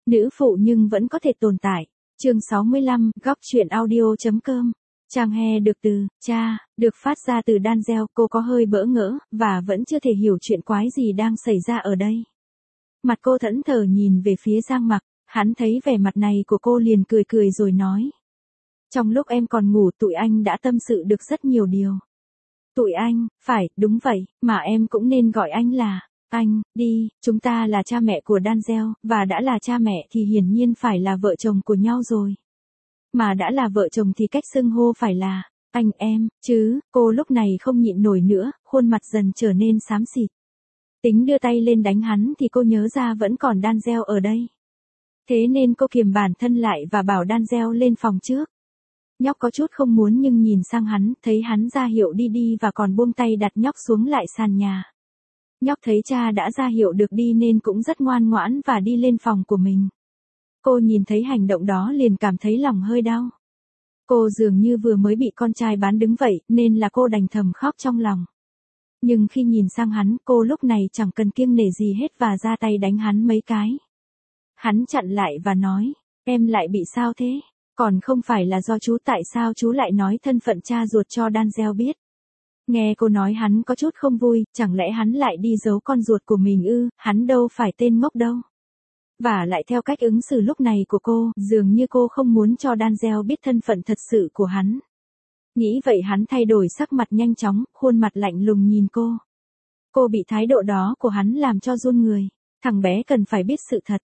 Nữ phụ nhưng vẫn có thể tồn tại. Chương 65, góc truyện audio.com. Trang He được từ cha được phát ra từ Danzel, cô có hơi bỡ ngỡ và vẫn chưa thể hiểu chuyện quái gì đang xảy ra ở đây. Mặt cô thẫn thờ nhìn về phía Giang Mặc, hắn thấy vẻ mặt này của cô liền cười cười rồi nói: "Trong lúc em còn ngủ, tụi anh đã tâm sự được rất nhiều điều." "Tụi anh?" "Phải, đúng vậy, mà em cũng nên gọi anh là anh đi, chúng ta là cha mẹ của Danzel, và đã là cha mẹ thì hiển nhiên phải là vợ chồng của nhau rồi. Mà đã là vợ chồng thì cách xưng hô phải là anh em, chứ." Cô lúc này không nhịn nổi nữa, khuôn mặt dần trở nên xám xịt. Tính đưa tay lên đánh hắn thì cô nhớ ra vẫn còn Danzel ở đây. Thế nên cô kiềm bản thân lại và bảo Danzel lên phòng trước. Nhóc có chút không muốn nhưng nhìn sang hắn, thấy hắn ra hiệu đi đi và còn buông tay đặt nhóc xuống lại sàn nhà. Nhóc thấy cha đã ra hiệu được đi nên cũng rất ngoan ngoãn và đi lên phòng của mình. Cô nhìn thấy hành động đó liền cảm thấy lòng hơi đau. Cô dường như vừa mới bị con trai bán đứng vậy, nên là cô đành thầm khóc trong lòng. Nhưng khi nhìn sang hắn, cô lúc này chẳng cần kiêng nể gì hết và ra tay đánh hắn mấy cái. Hắn chặn lại và nói: "Em lại bị sao thế? Còn không phải là do chú, tại sao chú lại nói thân phận cha ruột cho Danzel biết?" Nghe cô nói hắn có chút không vui, chẳng lẽ hắn lại đi giấu con ruột của mình ư? Hắn đâu phải tên ngốc đâu. Và lại theo cách ứng xử lúc này của cô, dường như cô không muốn cho Danzel biết thân phận thật sự của hắn. Nghĩ vậy hắn thay đổi sắc mặt nhanh chóng, khuôn mặt lạnh lùng nhìn cô. Cô bị thái độ đó của hắn làm cho run người. Thằng bé cần phải biết sự thật,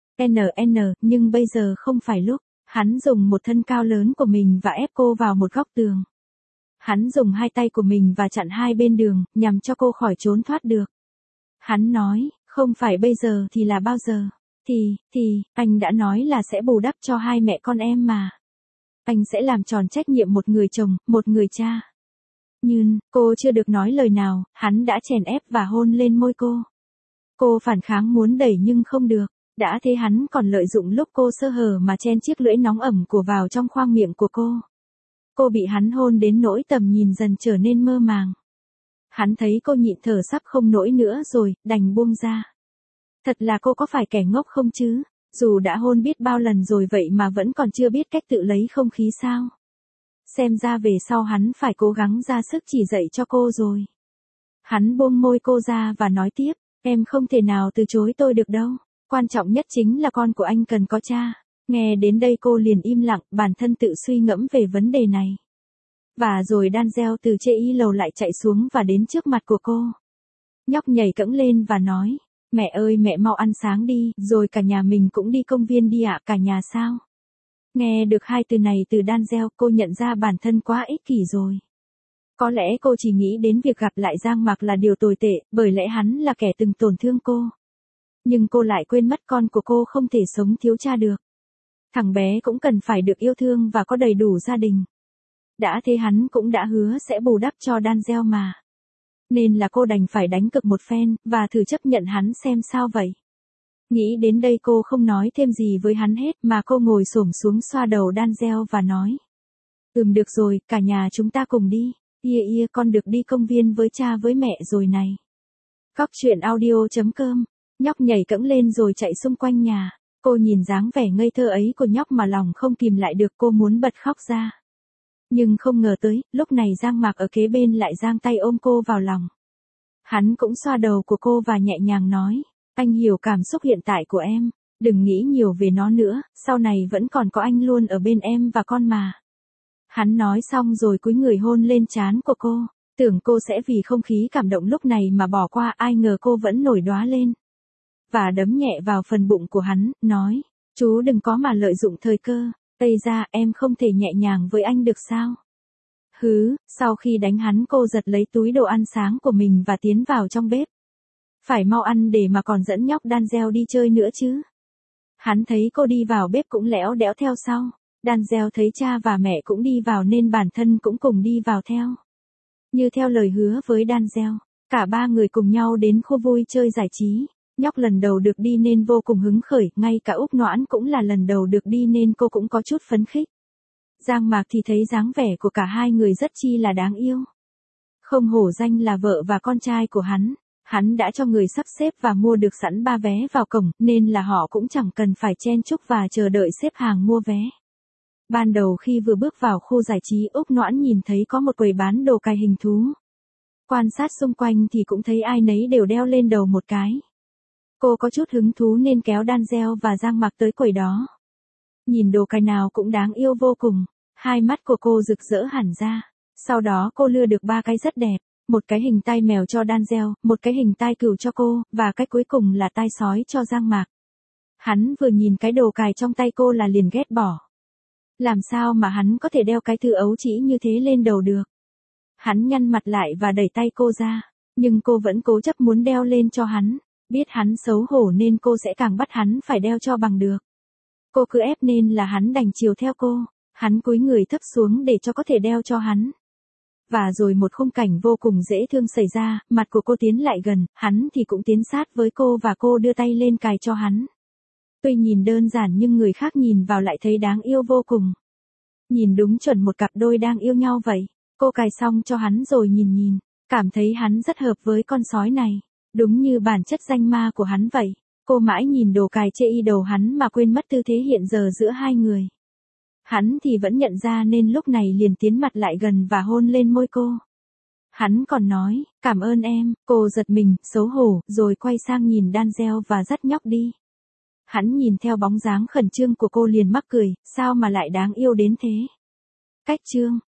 nhưng bây giờ không phải lúc. Hắn dùng một thân cao lớn của mình và ép cô vào một góc tường. Hắn dùng hai tay của mình và chặn hai bên đường, nhằm cho cô khỏi trốn thoát được. Hắn nói: "Không phải bây giờ thì là bao giờ? Thì, anh đã nói là sẽ bù đắp cho hai mẹ con em mà. Anh sẽ làm tròn trách nhiệm một người chồng, một người cha." Nhưng, cô chưa được nói lời nào, hắn đã chèn ép và hôn lên môi cô. Cô phản kháng muốn đẩy nhưng không được. Đã thế hắn còn lợi dụng lúc cô sơ hở mà chen chiếc lưỡi nóng ẩm của vào trong khoang miệng của cô. Cô bị hắn hôn đến nỗi tầm nhìn dần trở nên mơ màng. Hắn thấy cô nhịn thở sắp không nổi nữa rồi, đành buông ra. Thật là cô có phải kẻ ngốc không chứ? Dù đã hôn biết bao lần rồi vậy mà vẫn còn chưa biết cách tự lấy không khí sao? Xem ra về sau hắn phải cố gắng ra sức chỉ dạy cho cô rồi. Hắn buông môi cô ra và nói tiếp: "Em không thể nào từ chối tôi được đâu. Quan trọng nhất chính là con của anh cần có cha." Nghe đến đây cô liền im lặng, bản thân tự suy ngẫm về vấn đề này. Và rồi Danzel từ trên y lầu lại chạy xuống và đến trước mặt của cô. Nhóc nhảy cẫng lên và nói: "Mẹ ơi, mẹ mau ăn sáng đi, rồi cả nhà mình cũng đi công viên đi ạ." "Cả nhà sao?" Nghe được hai từ này từ Danzel, cô nhận ra bản thân quá ích kỷ rồi. Có lẽ cô chỉ nghĩ đến việc gặp lại Giang Mặc là điều tồi tệ, bởi lẽ hắn là kẻ từng tổn thương cô. Nhưng cô lại quên mất con của cô không thể sống thiếu cha được. Thằng bé cũng cần phải được yêu thương và có đầy đủ gia đình. Đã thế hắn cũng đã hứa sẽ bù đắp cho Danzel mà. Nên là cô đành phải đánh cược một phen, và thử chấp nhận hắn xem sao vậy. Nghĩ đến đây cô không nói thêm gì với hắn hết mà cô ngồi xổm xuống xoa đầu Danzel và nói: Được rồi, cả nhà chúng ta cùng đi. Con được đi công viên với cha với mẹ rồi này." Góc truyện audio.com. Nhóc nhảy cẫng lên rồi chạy xung quanh nhà. Cô nhìn dáng vẻ ngây thơ ấy của nhóc mà lòng không kìm lại được, cô muốn bật khóc ra. Nhưng không ngờ tới, lúc này Giang Mạc ở kế bên lại giang tay ôm cô vào lòng. Hắn cũng xoa đầu của cô và nhẹ nhàng nói: "Anh hiểu cảm xúc hiện tại của em, đừng nghĩ nhiều về nó nữa, sau này vẫn còn có anh luôn ở bên em và con mà." Hắn nói xong rồi cúi người hôn lên trán của cô. Tưởng cô sẽ vì không khí cảm động lúc này mà bỏ qua, ai ngờ cô vẫn nổi đóa lên. Và đấm nhẹ vào phần bụng của hắn, nói: "Chú đừng có mà lợi dụng thời cơ. Tây ra, em không thể nhẹ nhàng với anh được sao?" Sau khi đánh hắn cô giật lấy túi đồ ăn sáng của mình và tiến vào trong bếp. Phải mau ăn để mà còn dẫn nhóc Danzel đi chơi nữa chứ. Hắn thấy cô đi vào bếp cũng lẽo đẽo theo sau. Danzel thấy cha và mẹ cũng đi vào nên bản thân cũng cùng đi vào theo. Như theo lời hứa với Danzel, cả ba người cùng nhau đến khu vui chơi giải trí. Nhóc lần đầu được đi nên vô cùng hứng khởi, ngay cả Úc Noãn cũng là lần đầu được đi nên cô cũng có chút phấn khích. Giang Mạc thì thấy dáng vẻ của cả hai người rất chi là đáng yêu. Không hổ danh là vợ và con trai của hắn. Hắn đã cho người sắp xếp và mua được sẵn 3 vé vào cổng, nên là họ cũng chẳng cần phải chen chúc và chờ đợi xếp hàng mua vé. Ban đầu khi vừa bước vào khu giải trí, Úc Noãn nhìn thấy có một quầy bán đồ cài hình thú. Quan sát xung quanh thì cũng thấy ai nấy đều đeo lên đầu một cái. Cô có chút hứng thú nên kéo Danzel và Giang Mạc tới quầy đó. Nhìn đồ cài nào cũng đáng yêu vô cùng, hai mắt của cô rực rỡ hẳn ra. Sau đó cô lựa được 3 cái rất đẹp, một cái hình tai mèo cho Danzel, một cái hình tai cừu cho cô, và cái cuối cùng là tai sói cho Giang Mạc. Hắn vừa nhìn cái đồ cài trong tay cô là liền ghét bỏ. Làm sao mà hắn có thể đeo cái thứ ấu trĩ như thế lên đầu được? Hắn nhăn mặt lại và đẩy tay cô ra, nhưng cô vẫn cố chấp muốn đeo lên cho hắn. Biết hắn xấu hổ nên cô sẽ càng bắt hắn phải đeo cho bằng được. Cô cứ ép nên là hắn đành chiều theo cô. Hắn cúi người thấp xuống để cho có thể đeo cho hắn. Và rồi một khung cảnh vô cùng dễ thương xảy ra, mặt của cô tiến lại gần, hắn thì cũng tiến sát với cô và cô đưa tay lên cài cho hắn. Tuy nhìn đơn giản nhưng người khác nhìn vào lại thấy đáng yêu vô cùng. Nhìn đúng chuẩn một cặp đôi đang yêu nhau vậy. Cô cài xong cho hắn rồi nhìn, cảm thấy hắn rất hợp với con sói này. Đúng như bản chất danh ma của hắn vậy. Cô mãi nhìn đồ cài chê y đầu hắn mà quên mất tư thế hiện giờ giữa hai người. Hắn thì vẫn nhận ra nên lúc này liền tiến mặt lại gần và hôn lên môi cô. Hắn còn nói, cảm ơn em, cô giật mình, xấu hổ, rồi quay sang nhìn Danzel và dắt nhóc đi. Hắn nhìn theo bóng dáng khẩn trương của cô liền mắc cười, sao mà lại đáng yêu đến thế. Cách chương